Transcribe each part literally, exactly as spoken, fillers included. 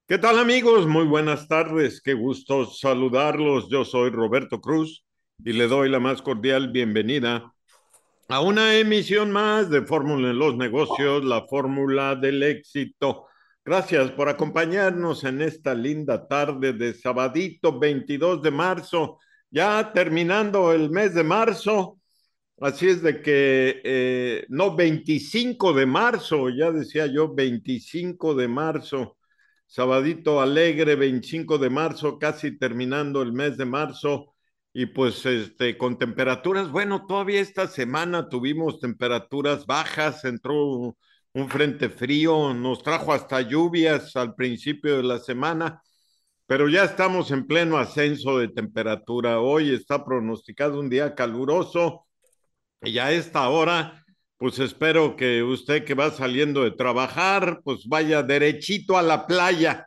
¿Qué tal amigos? Muy buenas tardes, qué gusto saludarlos. Yo soy Roberto Cruz y le doy la más cordial bienvenida a una emisión más de Fórmula en los Negocios, la fórmula del éxito. Gracias por acompañarnos en esta linda tarde de sabadito veintidós de marzo, ya terminando el mes de marzo. Así es de que, eh, no, veinticinco de marzo, ya decía yo, veinticinco de marzo, sabadito alegre, veinticinco de marzo, casi terminando el mes de marzo, y pues este, con temperaturas, bueno, todavía esta semana tuvimos temperaturas bajas, entró un frente frío, nos trajo hasta lluvias al principio de la semana, pero ya estamos en pleno ascenso de temperatura. Hoy está pronosticado un día caluroso y a esta hora, pues espero que usted que va saliendo de trabajar, pues vaya derechito a la playa.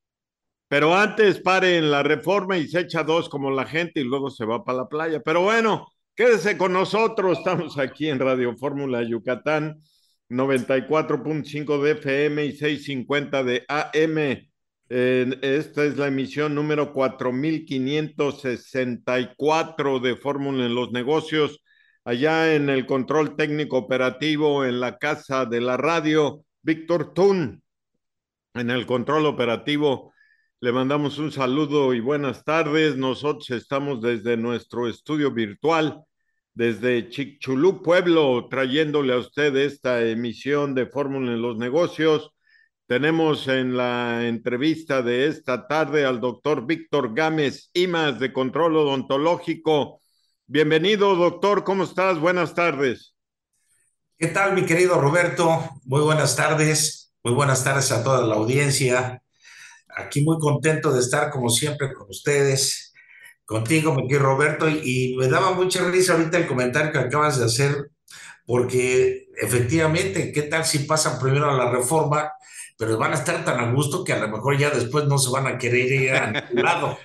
Pero antes pare en la Reforma y se echa dos como la gente y luego se va para la playa. Pero bueno, quédese con nosotros. Estamos aquí en Radio Fórmula Yucatán, noventa y cuatro punto cinco de F M y seiscientos cincuenta de A M. Eh, esta es la emisión número cuatro mil quinientos sesenta y cuatro de Fórmula en los Negocios. Allá en el control técnico operativo en la casa de la radio, Víctor Tun. En el control operativo le mandamos un saludo y buenas tardes. Nosotros estamos desde nuestro estudio virtual, desde Chicxulub, Pueblo, trayéndole a usted esta emisión de Fórmula en los Negocios. Tenemos en la entrevista de esta tarde al doctor Víctor Gámez Imas de Control Odontológico. Bienvenido, doctor. ¿Cómo estás? Buenas tardes. ¿Qué tal, mi querido Roberto? Muy buenas tardes, muy buenas tardes a toda la audiencia. Aquí muy contento de estar como siempre con ustedes, contigo, mi querido Roberto, y, y me daba mucha risa ahorita el comentario que acabas de hacer, porque efectivamente, ¿qué tal si pasan primero a la reforma, pero van a estar tan a gusto que a lo mejor ya después no se van a querer ir a ningún lado?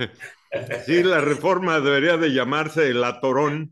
Sí, la reforma debería de llamarse el atorón.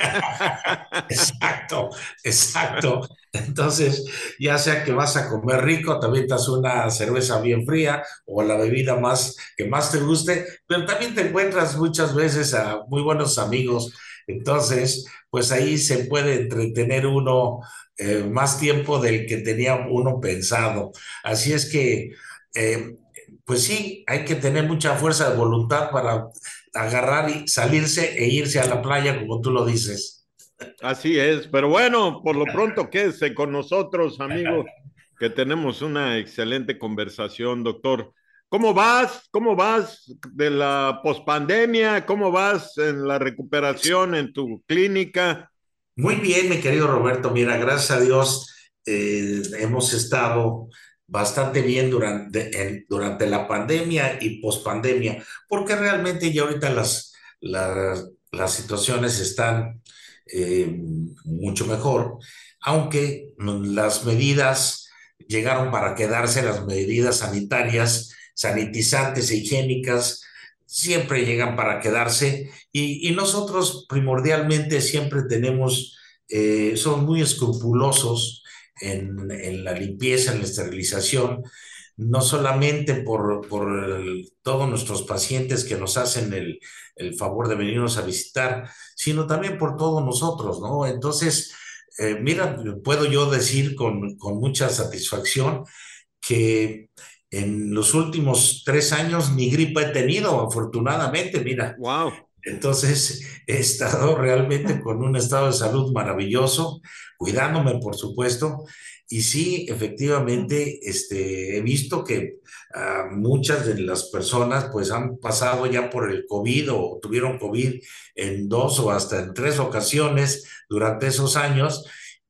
Exacto, exacto. Entonces, ya sea que vas a comer rico, te avientas una cerveza bien fría o la bebida más que más te guste, pero también te encuentras muchas veces a muy buenos amigos. Entonces, pues ahí se puede entretener uno eh, más tiempo del que tenía uno pensado. Así es que, eh, pues sí, hay que tener mucha fuerza de voluntad para agarrar y salirse e irse a la playa, como tú lo dices. Así es, pero bueno, por lo pronto quédese con nosotros, amigo, que tenemos una excelente conversación, doctor. ¿Cómo vas? ¿Cómo vas de la pospandemia? ¿Cómo vas en la recuperación en tu clínica? Muy bien, mi querido Roberto. Mira, gracias a Dios eh, hemos estado bastante bien durante, en- durante la pandemia y pospandemia, porque realmente ya ahorita las, las, las situaciones están eh, mucho mejor, aunque mm, las medidas llegaron para quedarse, las medidas sanitarias, sanitizantes e higiénicas, siempre llegan para quedarse. Y, y nosotros primordialmente siempre tenemos, eh, somos muy escrupulosos en, en la limpieza, en la esterilización, no solamente por, por el- todos nuestros pacientes que nos hacen el, el favor de venirnos a visitar, sino también por todos nosotros, ¿no? Entonces, eh, mira, puedo yo decir con, con mucha satisfacción que en los últimos tres años ni gripa he tenido, afortunadamente, mira. Wow. Entonces, he estado realmente con un estado de salud maravilloso, cuidándome, por supuesto. Y sí, efectivamente, este, he visto que ah, muchas de las personas pues han pasado ya por el COVID o tuvieron COVID en dos o hasta en tres ocasiones durante esos años.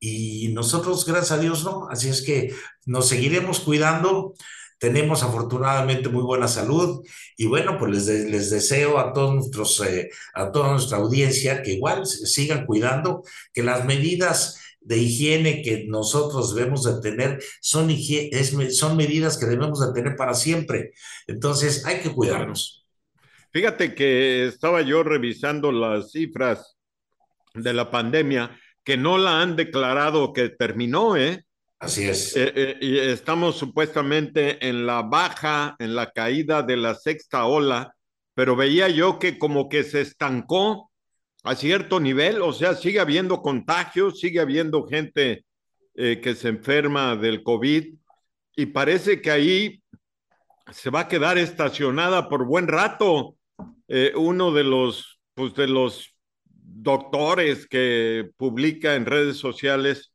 Y nosotros, gracias a Dios, no. Así es que nos seguiremos cuidando. Tenemos afortunadamente muy buena salud y bueno, pues les, de- les deseo a todos nuestros, eh, a toda nuestra audiencia que igual se sigan cuidando, que las medidas de higiene que nosotros debemos de tener son, higie- es me- son medidas que debemos de tener para siempre. Entonces hay que Claro. cuidarnos. Fíjate que estaba yo revisando las cifras de la pandemia, que no la han declarado que terminó, ¿eh? Así es, Eh, eh, y estamos supuestamente en la baja, en la caída de la sexta ola, pero veía yo que como que se estancó a cierto nivel, o sea, sigue habiendo contagios, sigue habiendo gente eh, que se enferma del COVID y parece que ahí se va a quedar estacionada por buen rato. Eh, uno de los, pues, de los doctores que publica en redes sociales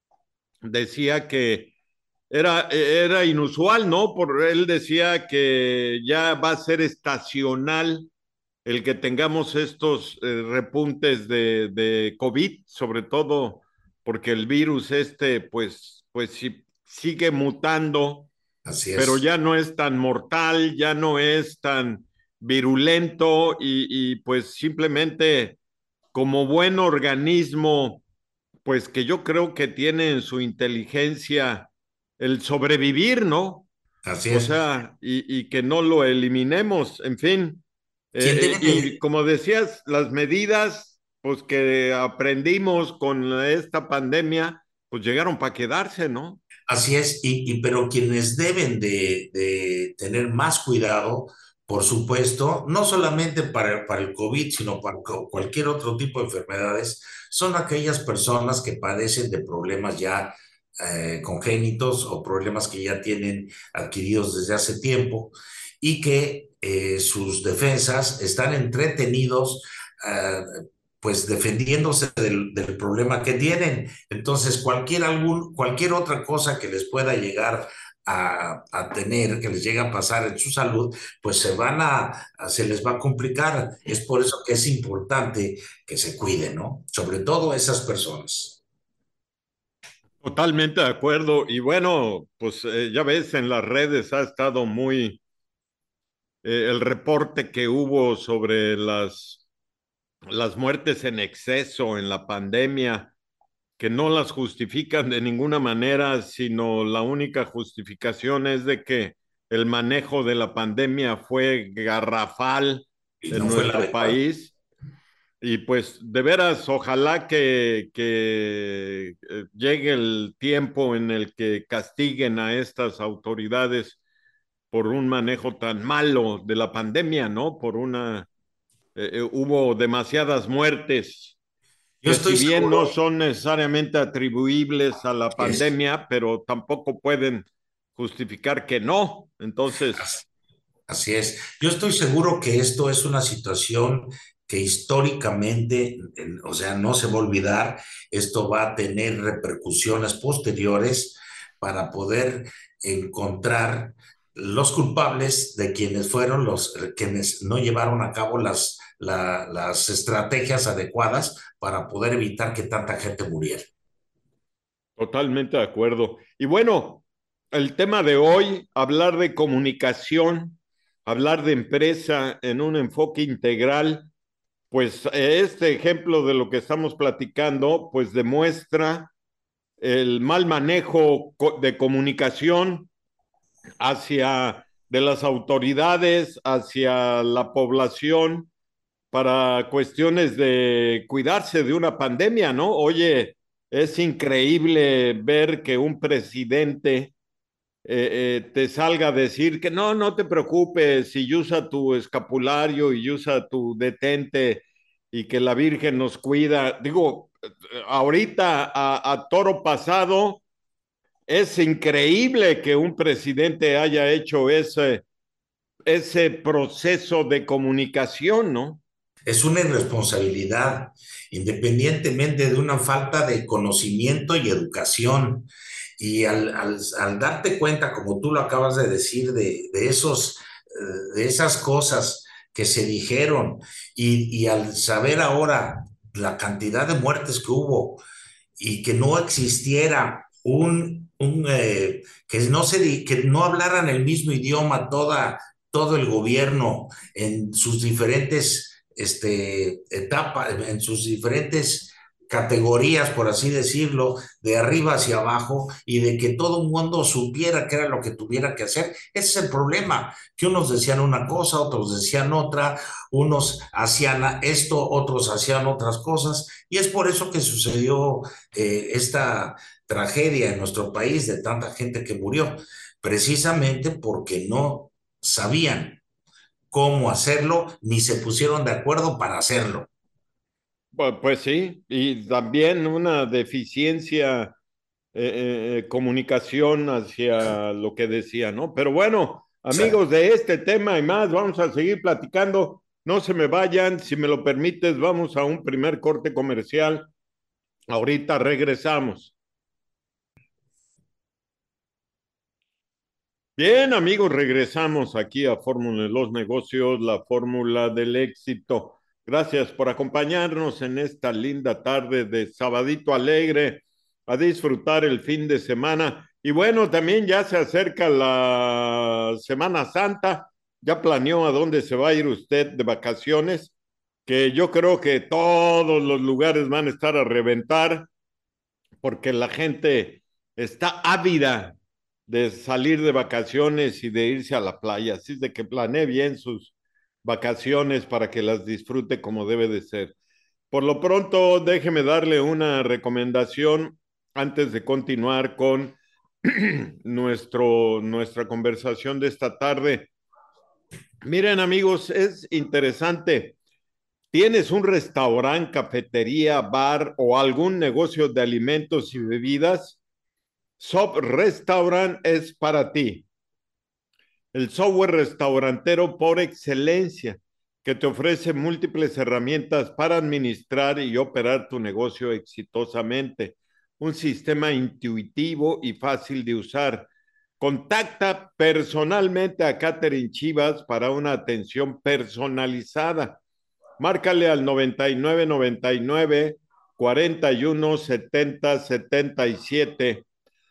decía que era, era inusual, ¿no? Por él decía que ya va a ser estacional el que tengamos estos eh, repuntes de, de COVID, sobre todo porque el virus este, pues, pues sí, sigue mutando, así pero es, ya no es tan mortal, ya no es tan virulento y, y pues simplemente como buen organismo pues que yo creo que tiene en su inteligencia el sobrevivir, ¿no? así O es. sea, y, y que no lo eliminemos, en fin. ¿Quién Eh, debe eh, y de, como decías, las medidas, pues que aprendimos con esta pandemia, pues llegaron para quedarse, ¿no? Así es, y, y pero quienes deben de, de tener más cuidado, por supuesto, no solamente para, para el COVID, sino para cu- cualquier otro tipo de enfermedades, son aquellas personas que padecen de problemas ya eh, congénitos o problemas que ya tienen adquiridos desde hace tiempo y que eh, sus defensas están entretenidos, eh, pues defendiéndose del, del problema que tienen. Entonces, cualquier, algún, cualquier otra cosa que les pueda llegar a, a, tener, que les llegue a pasar en su salud, pues se van a, a, se les va a complicar. Es por eso que es importante que se cuiden, ¿no? Sobre todo esas personas. Totalmente de acuerdo. Y bueno, pues eh, ya ves, en las redes ha estado muy eh, el reporte que hubo sobre las, las muertes en exceso en la pandemia que no las justifican de ninguna manera, sino la única justificación es de que el manejo de la pandemia fue garrafal Y en no fue la nuestro adecuada. país. Y pues de veras, ojalá que, que eh, llegue el tiempo en el que castiguen a estas autoridades por un manejo tan malo de la pandemia, ¿no? Por una, eh, eh, hubo demasiadas muertes Yo que si estoy bien no seguro, son necesariamente atribuibles a la es, pandemia, pero tampoco pueden justificar que no. Entonces, así es. Yo estoy seguro que esto es una situación que históricamente, en- o sea, no se va a olvidar. Esto va a tener repercusiones posteriores para poder encontrar los culpables de quienes fueron los quienes no llevaron a cabo las, la- las estrategias adecuadas para poder evitar que tanta gente muriera. totalmente de acuerdo. Y bueno, el tema de hoy, hablar de comunicación, hablar de empresa en un enfoque integral, pues este ejemplo de lo que estamos platicando, pues demuestra el mal manejo de comunicación hacia de las autoridades, hacia la población para cuestiones de cuidarse de una pandemia, ¿no? Oye, es increíble ver que un presidente eh, eh, te salga a decir que no, no te preocupes, y usa tu escapulario y usa tu detente y que la Virgen nos cuida. Digo, ahorita a, a toro pasado, es increíble que un presidente haya hecho ese, ese proceso de comunicación, ¿no? Es una irresponsabilidad, independientemente de una falta de conocimiento y educación. Y al, al, al darte cuenta, como tú lo acabas de decir, de, de esos, eh, de esas cosas que se dijeron y, y al saber ahora la cantidad de muertes que hubo y que no existiera un, un eh, que no se que no hablaran el mismo idioma toda todo el gobierno en sus diferentes este, etapas, en sus diferentes categorías, por así decirlo, de arriba hacia abajo, y de que todo el mundo supiera qué era lo que tuviera que hacer. Ese es el problema, que unos decían una cosa, otros decían otra, unos hacían esto, otros hacían otras cosas, y es por eso que sucedió eh, esta tragedia en nuestro país de tanta gente que murió, precisamente porque no sabían cómo hacerlo ni se pusieron de acuerdo para hacerlo. Pues, pues sí, y también una deficiencia eh, eh, comunicación hacia lo que decía, ¿no? Pero bueno, Exacto. amigos, de este tema y más, vamos a seguir platicando. No se me vayan, si me lo permites, vamos a un primer corte comercial. Ahorita regresamos. Bien, amigos, regresamos aquí a Fórmula de los Negocios, la fórmula del éxito. Gracias por acompañarnos en esta linda tarde de sabadito alegre, a disfrutar el fin de semana. Y bueno, también ya se acerca la Semana Santa. ¿Ya planeó a dónde se va a ir usted de vacaciones? Que yo creo que todos los lugares van a estar a reventar porque la gente está ávida de salir de vacaciones y de irse a la playa. Así es de que planee bien sus vacaciones para que las disfrute como debe de ser. Por lo pronto, déjeme darle una recomendación antes de continuar con nuestro, nuestra conversación de esta tarde. Miren, amigos, es interesante. ¿Tienes un restaurante, cafetería, bar o algún negocio de alimentos y bebidas? Sob Restaurant es para ti. El software restaurantero por excelencia que te ofrece múltiples herramientas para administrar y operar tu negocio exitosamente. Un sistema intuitivo y fácil de usar. Contacta personalmente a Catherine Chivas para una atención personalizada. Márcale al noventa y nueve noventa y nueve cuarenta y uno setenta setenta y siete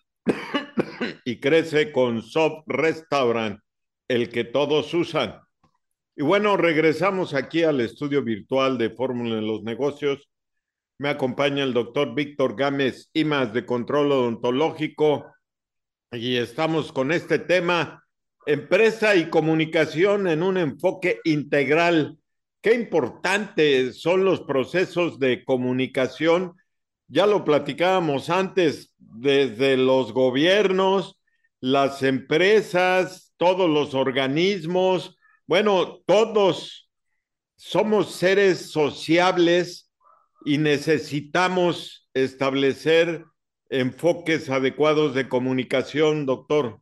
y crece con Soft Restaurant, el que todos usan. Y bueno, regresamos aquí al estudio virtual de Fórmula en los Negocios. Me acompaña el doctor Víctor Gámez Imas de Control Odontológico y estamos con este tema, empresa y comunicación en un enfoque integral. Qué importantes son los procesos de comunicación. Ya lo platicábamos antes, desde los gobiernos, las empresas, todos los organismos, bueno, todos somos seres sociables y necesitamos establecer enfoques adecuados de comunicación, doctor.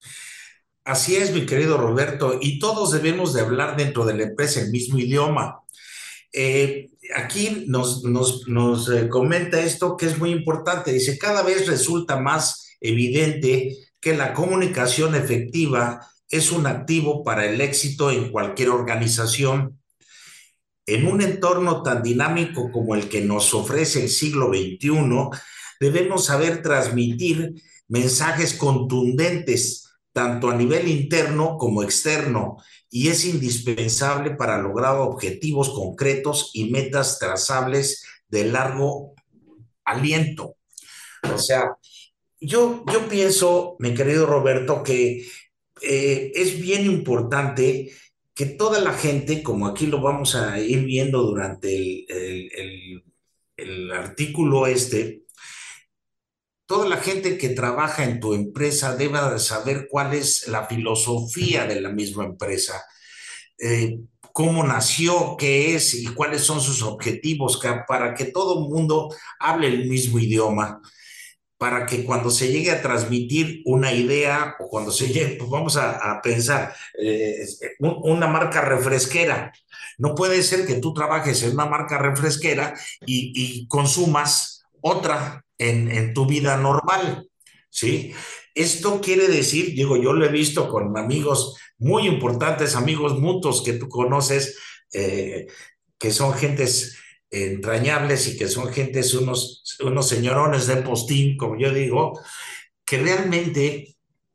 Así es, mi querido Roberto, y todos debemos de hablar dentro de la empresa el mismo idioma. Eh, aquí nos, nos, nos eh, comenta esto que es muy importante. Dice, cada vez resulta más evidente que la comunicación efectiva es un activo para el éxito en cualquier organización. En un entorno tan dinámico como el que nos ofrece el siglo veintiuno, debemos saber transmitir mensajes contundentes, tanto a nivel interno como externo, y es indispensable para lograr objetivos concretos y metas trazables de largo aliento. O sea, yo, yo pienso, mi querido Roberto, que eh, es bien importante que toda la gente, como aquí lo vamos a ir viendo durante el, el, el, el artículo este, toda la gente que trabaja en tu empresa deba de saber cuál es la filosofía de la misma empresa, eh, cómo nació, qué es y cuáles son sus objetivos, que, para que todo el mundo hable el mismo idioma, para que cuando se llegue a transmitir una idea o cuando se llegue, pues vamos a, a pensar, eh, una marca refresquera. No puede ser que tú trabajes en una marca refresquera y, y consumas otra en, en, tu vida normal, ¿sí? Esto quiere decir, digo, yo lo he visto con amigos muy importantes, amigos mutuos que tú conoces, eh, que son gentes entrañables y que son gentes, unos, unos señorones de postín, como yo digo, que realmente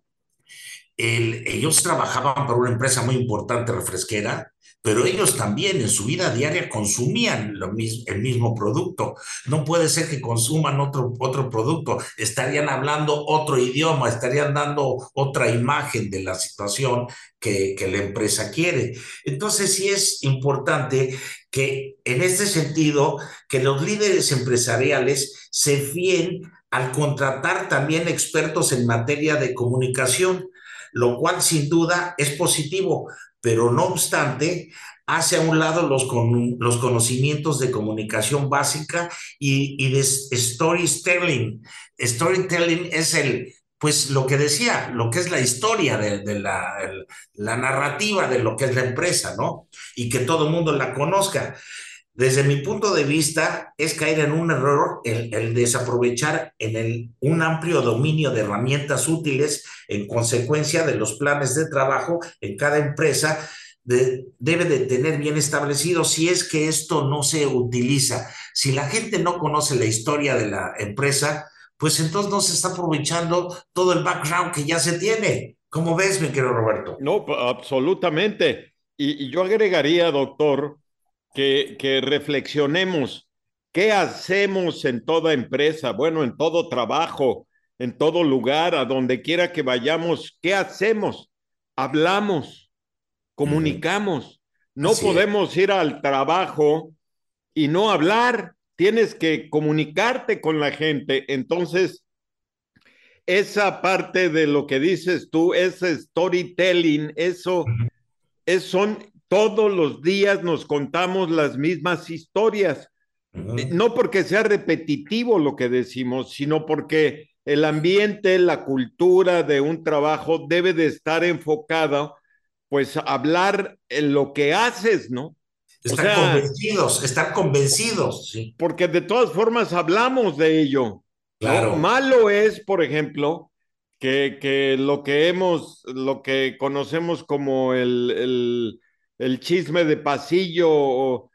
el, ellos trabajaban para una empresa muy importante refresquera, pero ellos también en su vida diaria consumían lo mis, el mismo producto. No puede ser que consuman otro, otro producto, estarían hablando otro idioma, estarían dando otra imagen de la situación que, que la empresa quiere. Entonces sí es importante que en este sentido, que los líderes empresariales se fíen al contratar también expertos en materia de comunicación, lo cual sin duda es positivo, pero no obstante, hace a un lado los, con, los conocimientos de comunicación básica y, y de storytelling. Storytelling es el, pues lo que decía, lo que es la historia de, de la, el, la narrativa de lo que es la empresa, ¿no? Y que todo el mundo la conozca. Desde mi punto de vista, es caer en un error el, el desaprovechar en el, un amplio dominio de herramientas útiles en consecuencia de los planes de trabajo en cada empresa. De, debe de tener bien establecido si es que esto no se utiliza. Si la gente no conoce la historia de la empresa, pues entonces no se está aprovechando todo el background que ya se tiene. ¿Cómo ves, mi querido Roberto? No, absolutamente. Y, y yo agregaría, doctor, que, que reflexionemos qué hacemos en toda empresa, bueno, en todo trabajo, en todo lugar, a donde quiera que vayamos, ¿qué hacemos? Hablamos, Uh -huh. comunicamos. No Así es. podemos ir al trabajo y no hablar. Tienes que comunicarte con la gente. Entonces, esa parte de lo que dices tú, ese storytelling, Uh eso -huh. es, son todos los días nos contamos las mismas historias. Uh Eh, -huh. No porque sea repetitivo lo que decimos, sino porque el ambiente, la cultura de un trabajo debe de estar enfocado, pues, a hablar en lo que haces, ¿no? O Están sea, convencidos, están convencidos, sí. porque de todas formas hablamos de ello, ¿no? Claro, Malo es, por ejemplo, que, que lo que hemos, lo que conocemos como el, el, el chisme de pasillo, o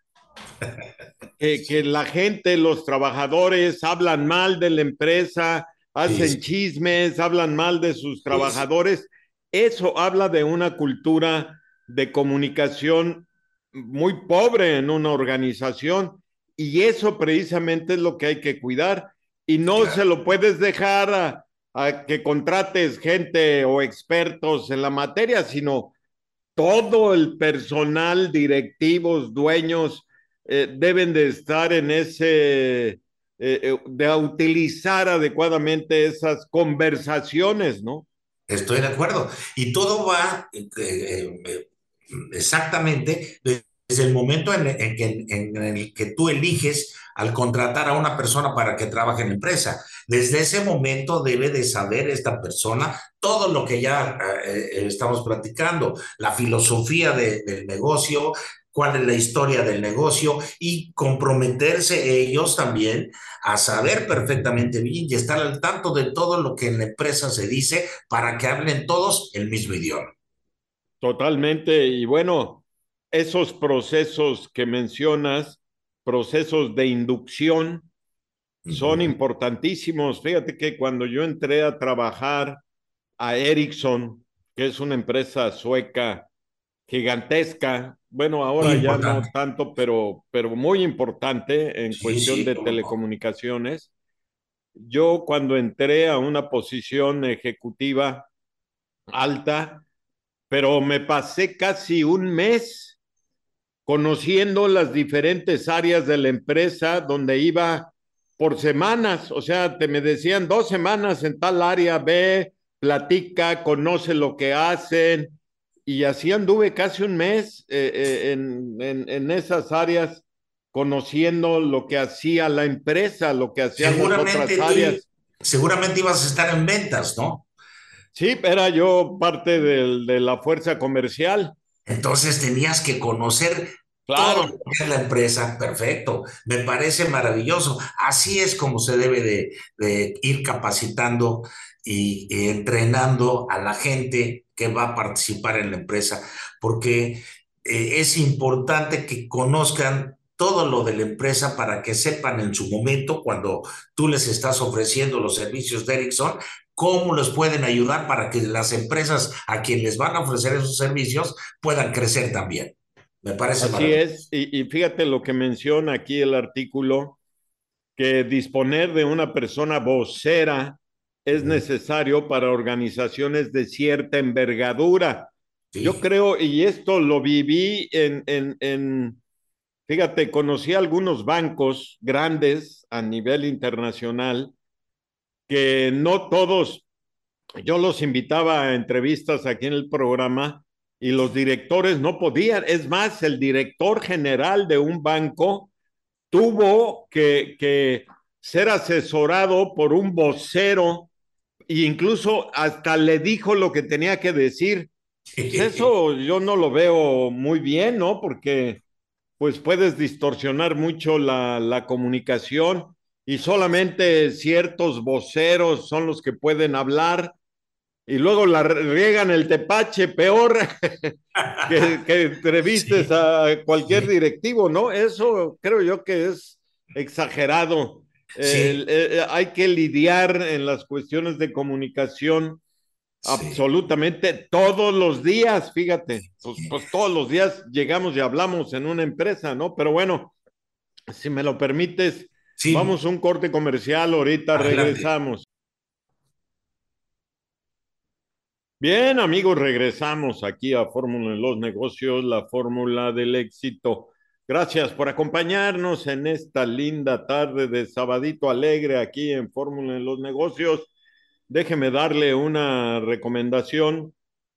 que, que la gente, los trabajadores hablan mal de la empresa, sí, hacen sí, chismes, hablan mal de sus sí, sí. trabajadores. Eso habla de una cultura de comunicación muy pobre en una organización, y eso precisamente es lo que hay que cuidar, y no se Claro. lo puedes dejar a, a que contrates gente o expertos en la materia, sino todo el personal, directivos, dueños, eh, deben de estar en ese, eh, eh, de utilizar adecuadamente esas conversaciones, ¿no? Estoy de acuerdo. Y todo va eh, eh, eh, exactamente desde el momento en, en que, en el que tú eliges al contratar a una persona para que trabaje en la empresa. Desde ese momento debe de saber esta persona todo lo que ya eh, eh, estamos platicando, la filosofía de, del negocio, cuál es la historia del negocio y comprometerse ellos también a saber perfectamente bien y estar al tanto de todo lo que en la empresa se dice para que hablen todos el mismo idioma. Totalmente. Y bueno, esos procesos que mencionas, procesos de inducción, Uh son -huh. importantísimos. Fíjate que cuando yo entré a trabajar a Ericsson, que es una empresa sueca gigantesca, bueno, Muy ahora ya no importante. tanto, pero, pero muy importante en Sí, cuestión sí, de cómo no. telecomunicaciones. Yo cuando entré a una posición ejecutiva alta, pero me pasé casi un mes conociendo las diferentes áreas de la empresa, donde iba por semanas. O sea, te me decían dos semanas en tal área, ve, platica, conoce lo que hacen, y así anduve casi un mes eh, eh, en, en, en esas áreas, conociendo lo que hacía la empresa, lo que hacían las otras Seguramente tú, áreas. seguramente ibas a estar en ventas, ¿no? Sí, era yo parte del, de la fuerza comercial. Entonces tenías que conocer todo lo Claro, que es la empresa. Perfecto. Me parece maravilloso. Así es como se debe de, de ir capacitando y, y entrenando a la gente que va a participar en la empresa, porque eh, es importante que conozcan todo lo de la empresa para que sepan en su momento, cuando tú les estás ofreciendo los servicios de Ericsson, cómo les pueden ayudar para que las empresas a quienes les van a ofrecer esos servicios puedan crecer también. Me parece así es. maravilloso. Y, y fíjate lo que menciona aquí el artículo, que disponer de una persona vocera es Uh-huh. necesario para organizaciones de cierta envergadura. Yo Sí, creo, y esto lo viví en, en, en, fíjate, conocí algunos bancos grandes a nivel internacional, que no todos, yo los invitaba a entrevistas aquí en el programa y los directores no podían. Es más, el director general de un banco tuvo que, que ser asesorado por un vocero e incluso hasta le dijo lo que tenía que decir. Pues eso yo no lo veo muy bien, ¿no? Porque pues puedes distorsionar mucho la, la comunicación y solamente ciertos voceros son los que pueden hablar y luego la riegan el tepache peor que, que entrevistes Sí, a cualquier sí, directivo, ¿no? Eso creo yo que es exagerado. Eh, el- sí, eh, hay que lidiar en las cuestiones de comunicación sí. absolutamente todos los días, fíjate, pues, pues todos los días llegamos y hablamos en una empresa, ¿no? Pero bueno, si me lo permites, Sí, vamos a un corte comercial, ahorita adelante. regresamos. Bien, amigos, regresamos aquí a Fórmula en los Negocios, la fórmula del éxito. Gracias por acompañarnos en esta linda tarde de sabadito alegre aquí en Fórmula en los Negocios. Déjeme darle una recomendación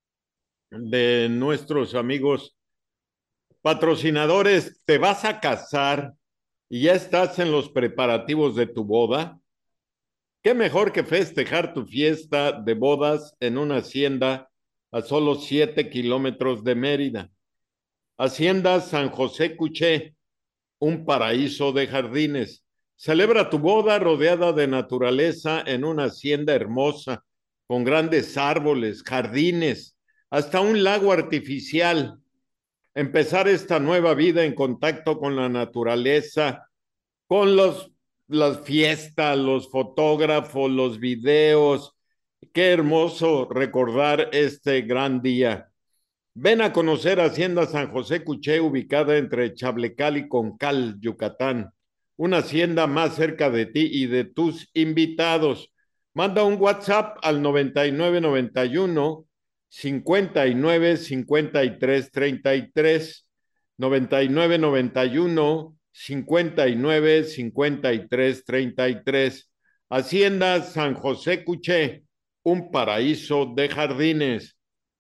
de nuestros amigos patrocinadores. ¿Te vas a casar y ya estás en los preparativos de tu boda? ¿Qué mejor que festejar tu fiesta de bodas en una hacienda a solo siete kilómetros de Mérida? Hacienda San José Cuché, un paraíso de jardines. Celebra tu boda rodeada de naturaleza en una hacienda hermosa, con grandes árboles, jardines, hasta un lago artificial. Empezar esta nueva vida en contacto con la naturaleza, con los, las fiestas, los fotógrafos, los videos. Qué hermoso recordar este gran día. Ven a conocer Hacienda San José Cuché, ubicada entre Chablecal y Concal, Yucatán. Una hacienda más cerca de ti y de tus invitados. Manda un WhatsApp al noventa y nueve noventa y uno cincuenta y nueve cincuenta y tres treinta y tres, noventa y nueve noventa y uno cincuenta y nueve cincuenta y tres treinta y tres. Hacienda San José Cuché, un paraíso de jardines.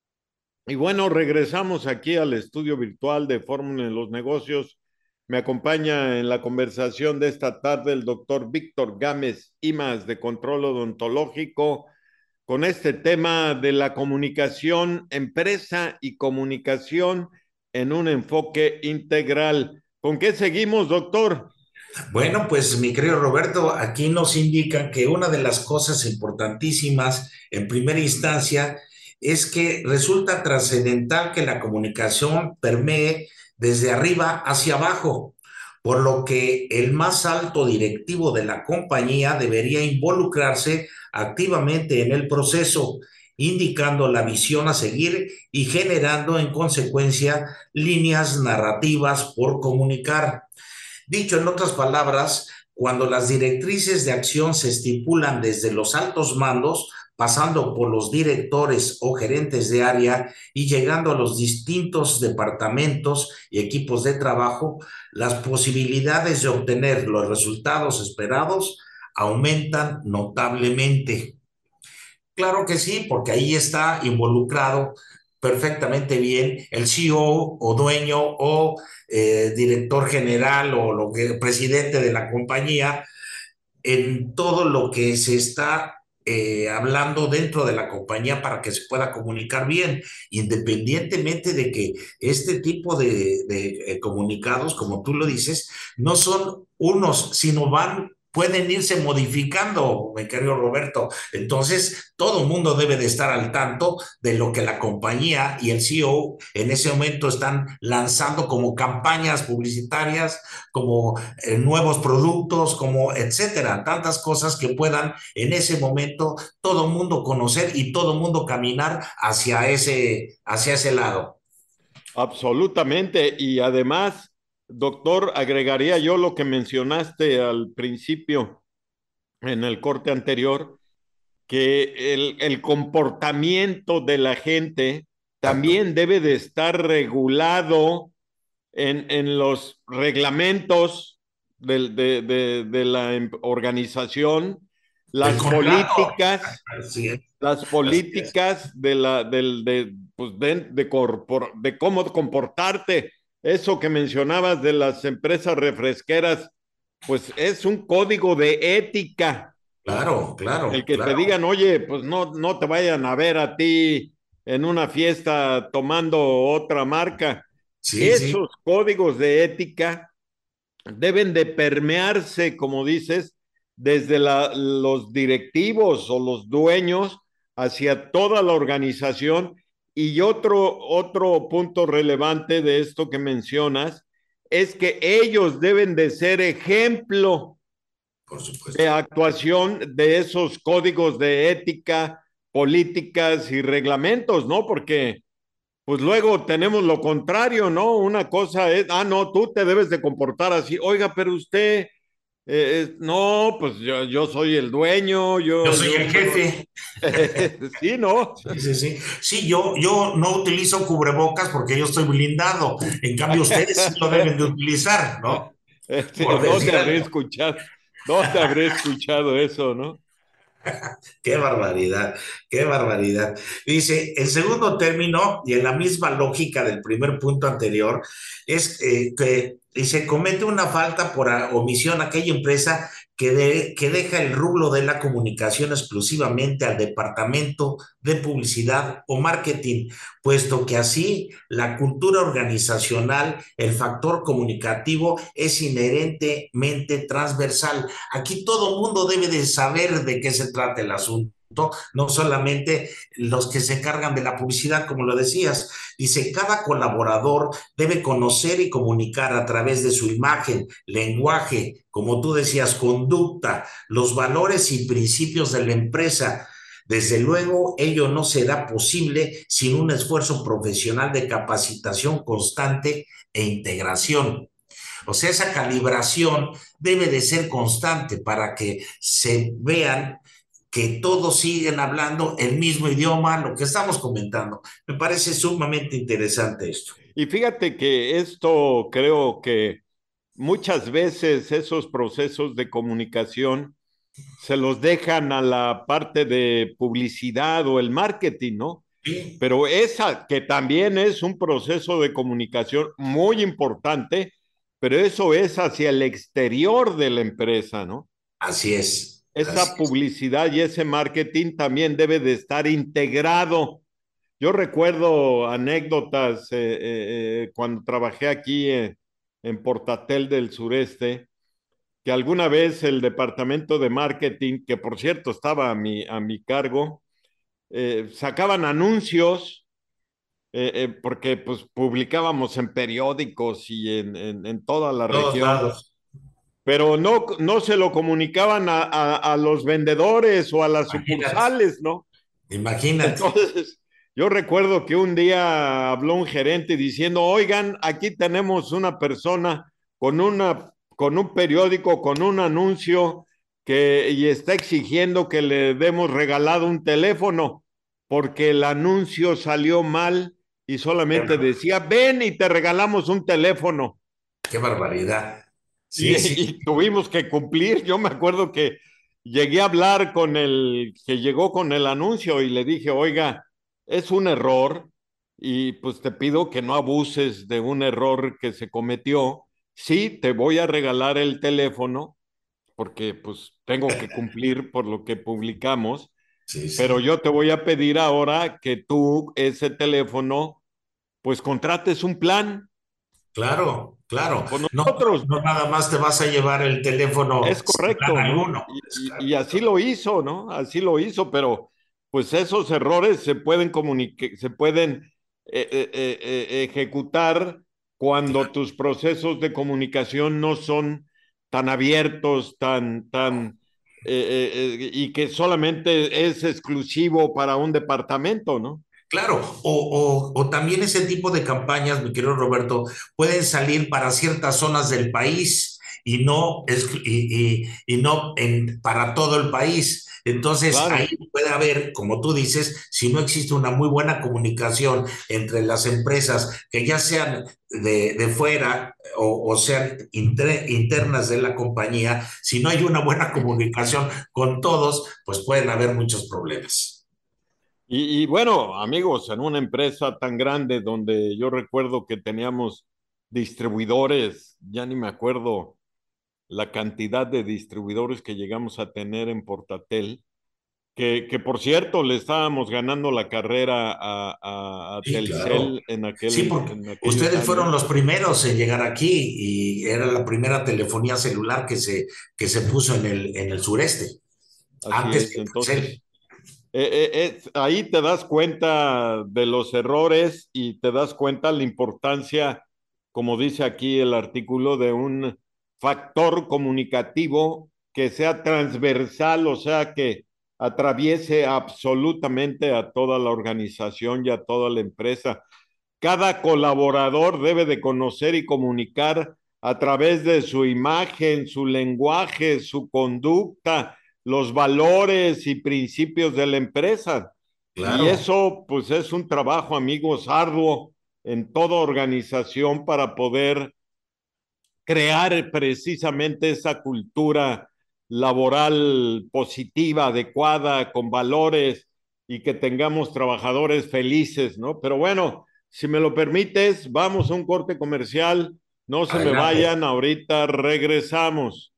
Y bueno, regresamos aquí al estudio virtual de Fórmula en los Negocios. Me acompaña en la conversación de esta tarde el doctor Víctor Gámez Imas de Control Odontológico con este tema de la comunicación, empresa y comunicación en un enfoque integral. ¿Con qué seguimos, doctor? Bueno, pues mi querido Roberto, aquí nos indica que una de las cosas importantísimas en primera instancia es que resulta trascendental que la comunicación permee desde arriba hacia abajo, por lo que el más alto directivo de la compañía debería involucrarse activamente en el proceso, indicando la visión a seguir y generando en consecuencia líneas narrativas por comunicar. Dicho en otras palabras, cuando las directrices de acción se estipulan desde los altos mandos, pasando por los directores o gerentes de área y llegando a los distintos departamentos y equipos de trabajo, las posibilidades de obtener los resultados esperados aumentan notablemente. Claro que sí, porque ahí está involucrado perfectamente bien el C E O o dueño o eh, director general o lo que presidente de la compañía en todo lo que se está eh, hablando dentro de la compañía para que se pueda comunicar bien, independientemente de que este tipo de, de eh, comunicados, como tú lo dices, no son unos, sino van pueden irse modificando, mi querido Roberto. Entonces, todo el mundo debe de estar al tanto de lo que la compañía y el C E O en ese momento están lanzando como campañas publicitarias, como eh, nuevos productos, como etcétera, tantas cosas que puedan en ese momento todo el mundo conocer y todo el mundo caminar hacia ese, hacia ese lado. Absolutamente. Y además, doctor, agregaría yo lo que mencionaste al principio en el corte anterior, que el, el comportamiento de la gente Exacto. también debe de estar regulado en, en los reglamentos de, de, de, de la organización, El las contrato. políticas, Así es, las así es. políticas de la, del, de, pues de, de, corpor, de cómo comportarte. Eso que mencionabas de las empresas refresqueras, pues es un código de ética. Claro, El claro, que te claro. digan, oye, pues no, no te vayan a ver a ti en una fiesta tomando otra marca. Sí, sí, Esos códigos de ética deben de permearse, como dices, desde la, los directivos o los dueños hacia toda la organización. Y otro, otro punto relevante de esto que mencionas es que ellos deben de ser ejemplo por supuesto. de actuación de esos códigos de ética, políticas y reglamentos, ¿no? Porque pues luego tenemos lo contrario, ¿no? Una cosa es, ah, no, tú te debes de comportar así. Oiga, pero usted, eh, eh, no, pues yo, yo soy el dueño, Yo yo, soy yo el puedo. jefe. Sí, ¿no? Sí, sí, sí. Sí, yo, yo no utilizo cubrebocas porque yo estoy blindado. En cambio, ustedes sí lo deben de utilizar, ¿no? Sí, Por ¿dónde decir habré algo. escuchado? ¿Dónde habré escuchado eso, no? Qué barbaridad, qué barbaridad. Dice, el segundo término, y en la misma lógica del primer punto anterior, es eh, que dice, comete una falta por a- omisión aquella empresa que, de- que deja el rublo de la comunicación exclusivamente al departamento de publicidad o marketing, puesto que así la cultura organizacional, el factor comunicativo es inherentemente transversal. Aquí todo el mundo debe de saber de qué se trata el asunto, no solamente los que se encargan de la publicidad, como lo decías. Dice, cada colaborador debe conocer y comunicar a través de su imagen, lenguaje, como tú decías, conducta, los valores y principios de la empresa. Desde luego, ello no será posible sin un esfuerzo profesional de capacitación constante e integración. O sea, esa calibración debe de ser constante para que se vean que todos siguen hablando el mismo idioma, lo que estamos comentando. Me parece sumamente interesante esto. Y fíjate que esto creo que muchas veces esos procesos de comunicación se los dejan a la parte de publicidad o el marketing, ¿no? Sí, Pero esa que también es un proceso de comunicación muy importante, pero eso es hacia el exterior de la empresa, ¿no? así es, así Esa es. publicidad y ese marketing también debe de estar integrado. Yo recuerdo anécdotas eh, eh, eh, cuando trabajé aquí eh, en Portatel del Sureste, que alguna vez el departamento de marketing, que por cierto estaba a mi, a mi cargo, eh, sacaban anuncios eh, eh, porque pues publicábamos en periódicos y en, en, en toda la Todos región, lados. pero no, no se lo comunicaban a, a, a los vendedores o a las Imagínate, sucursales, ¿no? imagínate. Entonces, yo recuerdo que un día habló un gerente diciendo, oigan, aquí tenemos una persona con una, con un periódico, con un anuncio que y está exigiendo que le demos regalado un teléfono porque el anuncio salió mal y solamente decía, ven y te regalamos un teléfono. Qué barbaridad. Y, Sí, sí, y tuvimos que cumplir. Yo me acuerdo que llegué a hablar con el que llegó con el anuncio y le dije, oiga, es un error y pues te pido que no abuses de un error que se cometió. Sí, te voy a regalar el teléfono porque pues tengo que cumplir por lo que publicamos, sí, pero sí. yo te voy a pedir ahora que tú ese teléfono pues contrates un plan Claro, claro. con No, nosotros. no nada más te vas a llevar el teléfono Es sin plan correcto, ¿no? alguno. Y, Es y- y así correcto. lo hizo, ¿no? Así lo hizo, pero pues esos errores se pueden comunicar, se pueden eh, eh, eh, eh, ejecutar cuando tus procesos de comunicación no son tan abiertos, tan, tan, eh, eh, eh, y que solamente es exclusivo para un departamento, ¿no? Claro, o, o, o también ese tipo de campañas, mi querido Roberto, pueden salir para ciertas zonas del país y no, es, y, y, y no en, para todo el país. Entonces, ahí Claro. puede haber, como tú dices, si no existe una muy buena comunicación entre las empresas, que ya sean de, de fuera o, o sean inter, internas de la compañía, si no hay una buena comunicación con todos, pues pueden haber muchos problemas. Y, y bueno, amigos, en una empresa tan grande donde yo recuerdo que teníamos distribuidores, ya ni me acuerdo la cantidad de distribuidores que llegamos a tener en Portatel, que, que por cierto le estábamos ganando la carrera a, a- a Sí, claro. Telcel en Sí, aquel, porque en aquellos ustedes fueron los años. primeros en llegar aquí y era la primera telefonía celular que se, que se puso en el, en el sureste, Así antes es. que Telcel. Entonces, eh, eh, es- ahí te das cuenta de los errores y te das cuenta la importancia, como dice aquí el artículo, de un factor comunicativo que sea transversal, o sea, que atraviese absolutamente a toda la organización y a toda la empresa. Cada colaborador debe de conocer y comunicar a través de su imagen, su lenguaje, su conducta, los valores y principios de la empresa. Y Claro, eso, pues, es un trabajo, amigos, arduo en toda organización para poder crear precisamente esa cultura laboral positiva, adecuada, con valores y que tengamos trabajadores felices, ¿no? Pero bueno, si me lo permites, vamos a un corte comercial. No se me adelante. vayan, ahorita regresamos.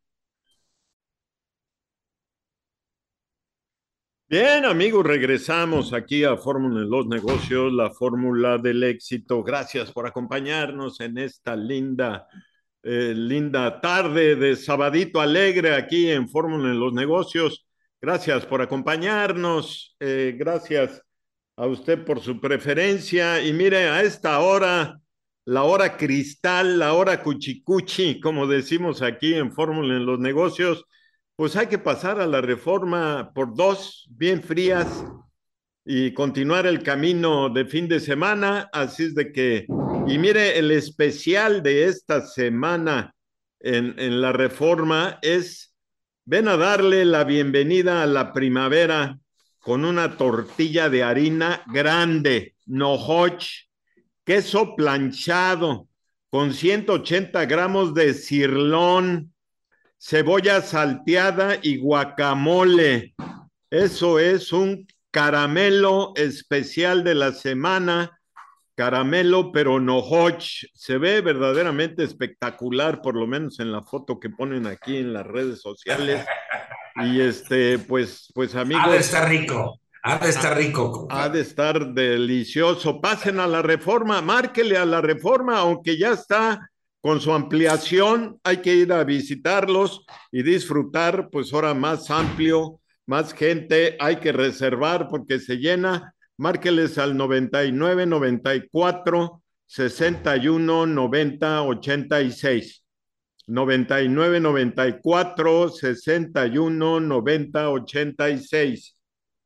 Bien, amigos, regresamos aquí a Fórmula en los Negocios, la fórmula del éxito. Gracias por acompañarnos en esta linda eh, linda tarde de sabadito alegre aquí en Fórmula en los Negocios. Gracias por acompañarnos. Eh, gracias a usted por su preferencia. Y mire, a esta hora, la hora cristal, la hora cuchicuchi, como decimos aquí en Fórmula en los Negocios, pues hay que pasar a la reforma por dos bien frías y continuar el camino de fin de semana. Así es de que, y mire, el especial de esta semana en, en la Reforma es, ven a darle la bienvenida a la primavera con una tortilla de harina grande, nohoch, queso planchado, con ciento ochenta gramos de cirlón, cebolla salteada y guacamole. Eso es un caramelo especial de la semana, caramelo pero no hoch. Se ve verdaderamente espectacular, por lo menos en la foto que ponen aquí en las redes sociales. Y este, pues, pues Ha de amigos, estar rico, ha de estar ha, rico, ha de compadre. estar delicioso. Pasen a la reforma, márquele a la reforma, aunque ya está con su ampliación, hay que ir a visitarlos y disfrutar, pues ahora más amplio, más gente, hay que reservar porque se llena. Márqueles al noventa y nueve, noventa y cuatro, sesenta y uno, noventa, ochenta y seis. noventa y nueve, noventa y cuatro, sesenta y uno, noventa, ochenta y seis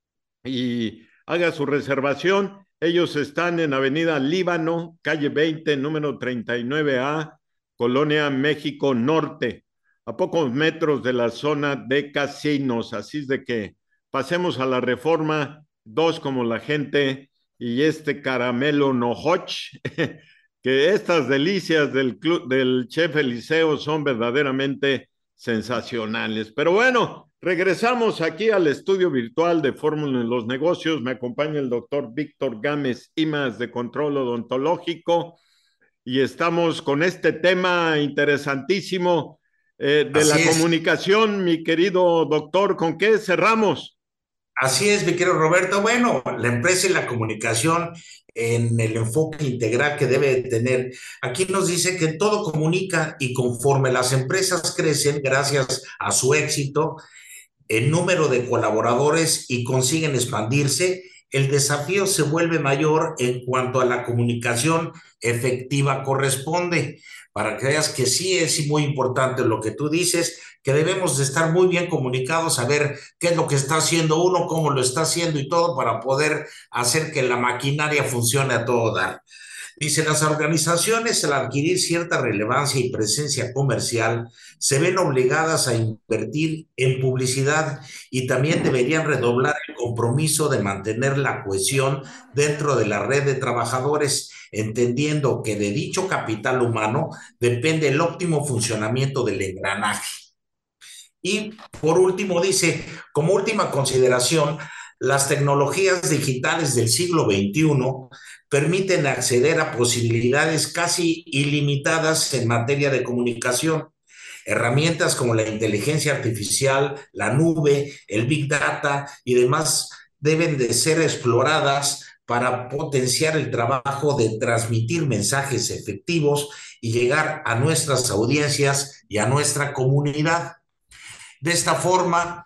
y haga su reservación. Ellos están en Avenida Líbano, calle veinte, número treinta y nueve A, Colonia México Norte, a pocos metros de la zona de casinos. Así es de que pasemos a la reforma, dos como la gente y este caramelo nohoch, que estas delicias del, club, del chef Eliseo son verdaderamente sensacionales. Pero bueno, regresamos aquí al estudio virtual de Fórmula en los Negocios. Me acompaña el doctor Víctor Gámez Imas de Control Odontológico y estamos con este tema interesantísimo eh, de Así la es. comunicación, mi querido doctor. ¿Con qué cerramos? Así es, mi querido Roberto. Bueno, la empresa y la comunicación en el enfoque integral que debe tener. Aquí nos dice que todo comunica y conforme las empresas crecen gracias a su éxito, el número de colaboradores y consiguen expandirse, el desafío se vuelve mayor en cuanto a la comunicación efectiva corresponde. Para que veas que sí es muy importante lo que tú dices, que debemos de estar muy bien comunicados, saber qué es lo que está haciendo uno, cómo lo está haciendo y todo para poder hacer que la maquinaria funcione a todo dar. Dice, las organizaciones al adquirir cierta relevancia y presencia comercial se ven obligadas a invertir en publicidad y también deberían redoblar el compromiso de mantener la cohesión dentro de la red de trabajadores, entendiendo que de dicho capital humano depende el óptimo funcionamiento del engranaje. Y por último, dice, como última consideración, las tecnologías digitales del siglo veintiuno permiten acceder a posibilidades casi ilimitadas en materia de comunicación. Herramientas como la inteligencia artificial, la nube, el big data y demás deben de ser exploradas para potenciar el trabajo de transmitir mensajes efectivos y llegar a nuestras audiencias y a nuestra comunidad. De esta forma,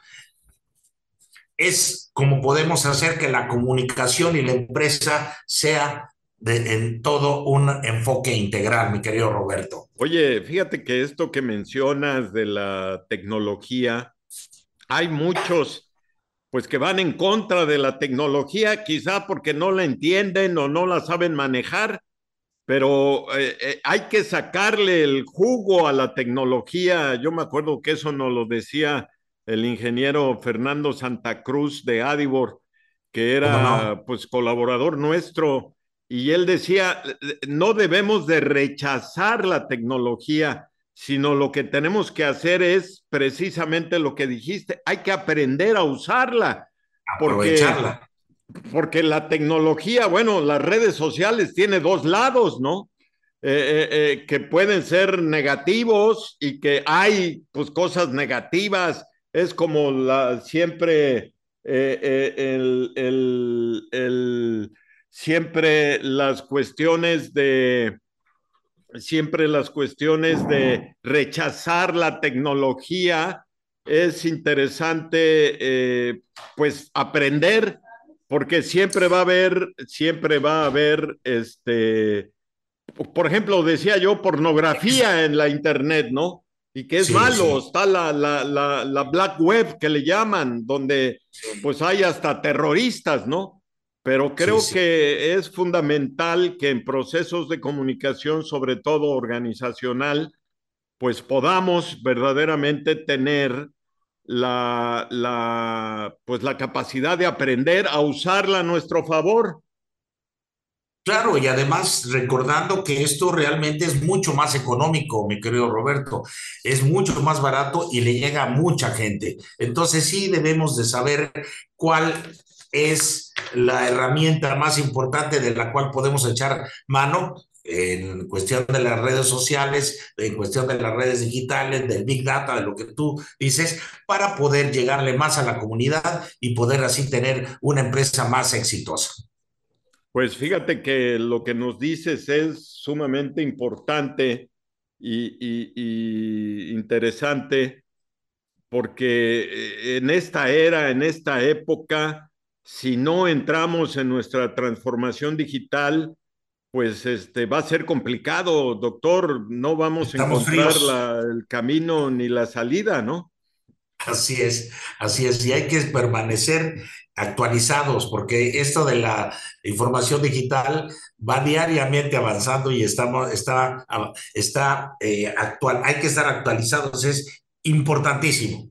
es como podemos hacer que la comunicación y la empresa sea de, en todo un enfoque integral, mi querido Roberto. Oye, fíjate que esto que mencionas de la tecnología, hay muchos pues que van en contra de la tecnología, quizá porque no la entienden o no la saben manejar, pero eh, eh, hay que sacarle el jugo a la tecnología. Yo me acuerdo que eso nos lo decía el ingeniero Fernando Santa Cruz de Adibor, que ¿Cómo no? era pues colaborador nuestro, y él decía, no debemos de rechazar la tecnología, sino lo que tenemos que hacer es precisamente lo que dijiste, hay que aprender a usarla, porque Aprovecharla. porque la tecnología, bueno, las redes sociales tiene dos lados, ¿no? Eh, eh, eh, que pueden ser negativos y que hay pues cosas negativas. Es como la siempre eh, eh, el, el, el, siempre las cuestiones de siempre las cuestiones de rechazar la tecnología. Es interesante eh, pues aprender porque siempre va a haber, siempre va a haber, este, por ejemplo, decía yo, pornografía en la internet, ¿no? Y que es Sí, malo, sí, está la, la, la, la black web que le llaman, donde sí, pues hay hasta terroristas, ¿no? Pero sí, creo sí. que es fundamental que en procesos de comunicación, sobre todo organizacional, pues podamos verdaderamente tener la, la, pues la capacidad de aprender a usarla a nuestro favor. Claro, y además recordando que esto realmente es mucho más económico, mi querido Roberto, es mucho más barato y le llega a mucha gente. Entonces sí debemos de saber cuál es la herramienta más importante de la cual podemos echar mano en cuestión de las redes sociales, en cuestión de las redes digitales, del Big Data, de lo que tú dices, para poder llegarle más a la comunidad y poder así tener una empresa más exitosa. Pues fíjate que lo que nos dices es sumamente importante y, y- y interesante porque eh, en esta era, en esta época, si no entramos en nuestra transformación digital, pues este, va a ser complicado, doctor. No vamos a Estamos encontrar fríos. la- el camino ni la salida, ¿no? Así es, así es, y hay que permanecer actualizados porque esto de la información digital va diariamente avanzando y estamos, está, está eh, actual, hay que estar actualizados, es importantísimo.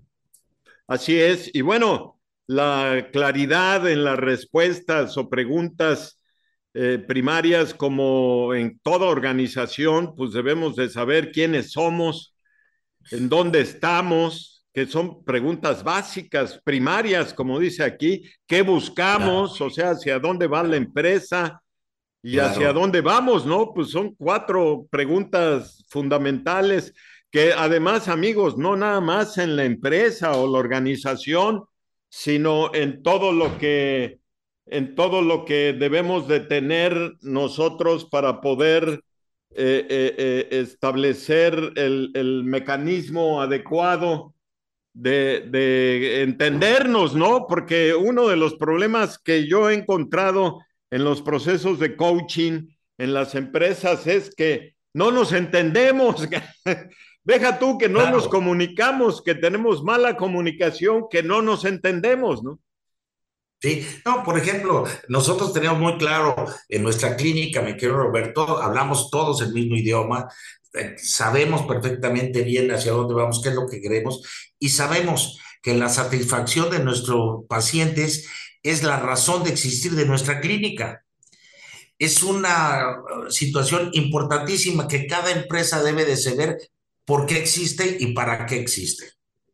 Así es. Y bueno, la claridad en las respuestas o preguntas eh, primarias, como en toda organización, pues debemos de saber quiénes somos, en dónde estamos, que son preguntas básicas, primarias, como dice aquí, qué Claro, buscamos, o sea, hacia dónde va la claro, empresa y hacia claro, dónde vamos, ¿no? Pues son cuatro preguntas fundamentales que además, amigos, no nada más en la empresa o la organización, sino en todo lo que en todo lo que debemos de tener nosotros para poder eh, eh, eh, establecer el, el, mecanismo adecuado de, de, entendernos, ¿no? Porque uno de los problemas que yo he encontrado en los procesos de coaching en las empresas es que no nos entendemos. Deja tú que no nos claro. comunicamos, que tenemos mala comunicación, que no nos entendemos, ¿no? Sí, no, por ejemplo, nosotros tenemos muy claro en nuestra clínica, me quiero Roberto, hablamos todos el mismo idioma, eh, sabemos perfectamente bien hacia dónde vamos, qué es lo que queremos y sabemos que la satisfacción de nuestros pacientes es la razón de existir de nuestra clínica. Es una uh, situación importantísima que cada empresa debe de saber por qué existe y para qué existe.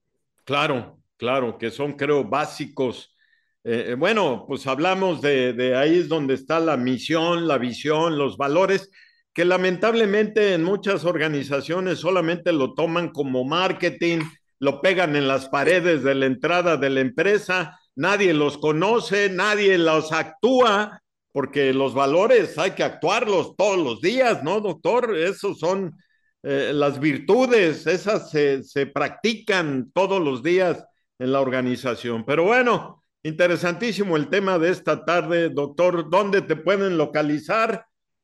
Claro, claro, que son, creo, básicos. Eh, eh, bueno, pues hablamos de, de ahí es donde está la misión, la visión, los valores, que lamentablemente en muchas organizaciones solamente lo toman como marketing, lo pegan en las paredes de la entrada de la empresa, nadie los conoce, nadie los actúa, porque los valores hay que actuarlos todos los días, ¿no, doctor? Esos son eh, las virtudes, esas se, se practican todos los días en la organización. Pero bueno, interesantísimo el tema de esta tarde, doctor. ¿Dónde te pueden localizar?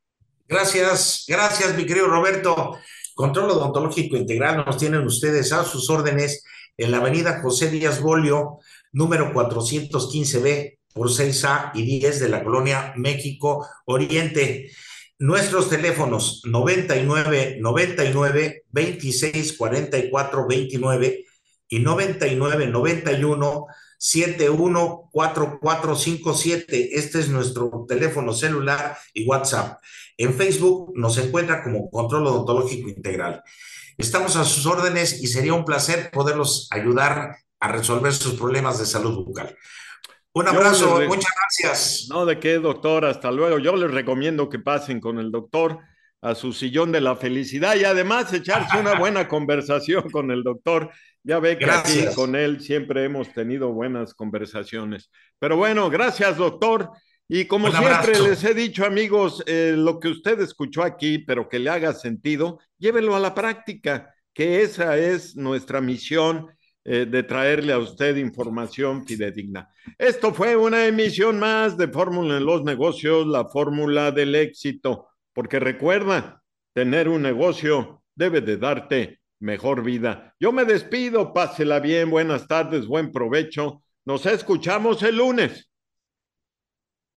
Gracias, gracias, mi querido Roberto. Control Odontológico Integral nos tienen ustedes a sus órdenes en la avenida José Díaz Bolio, número cuatrocientos quince B, por seis A y diez de la colonia México Oriente. Nuestros teléfonos noventa y nueve, noventa y nueve, veintiséis, cuarenta y cuatro, veintinueve y noventa y nueve, noventa y uno, setenta y uno, cuarenta y cuatro cincuenta y siete. Este es nuestro teléfono celular y WhatsApp. En Facebook nos encuentra como Control Odontológico Integral. Estamos a sus órdenes y sería un placer poderlos ayudar a resolver sus problemas de salud bucal. Un Yo les, abrazo, re- muchas gracias. no, de qué, doctor, hasta luego. Yo les recomiendo que pasen con el doctor a su sillón de la felicidad y además echarse una buena conversación con el doctor. Ya ve que aquí con Gracias. él siempre hemos tenido buenas conversaciones. Pero bueno, gracias, doctor. Y como Un siempre abrazo. les he dicho, amigos, eh, lo que usted escuchó aquí, pero que le haga sentido, llévelo a la práctica, que esa es nuestra misión, eh, de traerle a usted información fidedigna. Esto fue una emisión más de Fórmula en los Negocios, la fórmula del éxito, porque recuerda, tener un negocio debe de darte mejor vida. Yo me despido, pásela bien, buenas tardes, buen provecho. Nos escuchamos el lunes.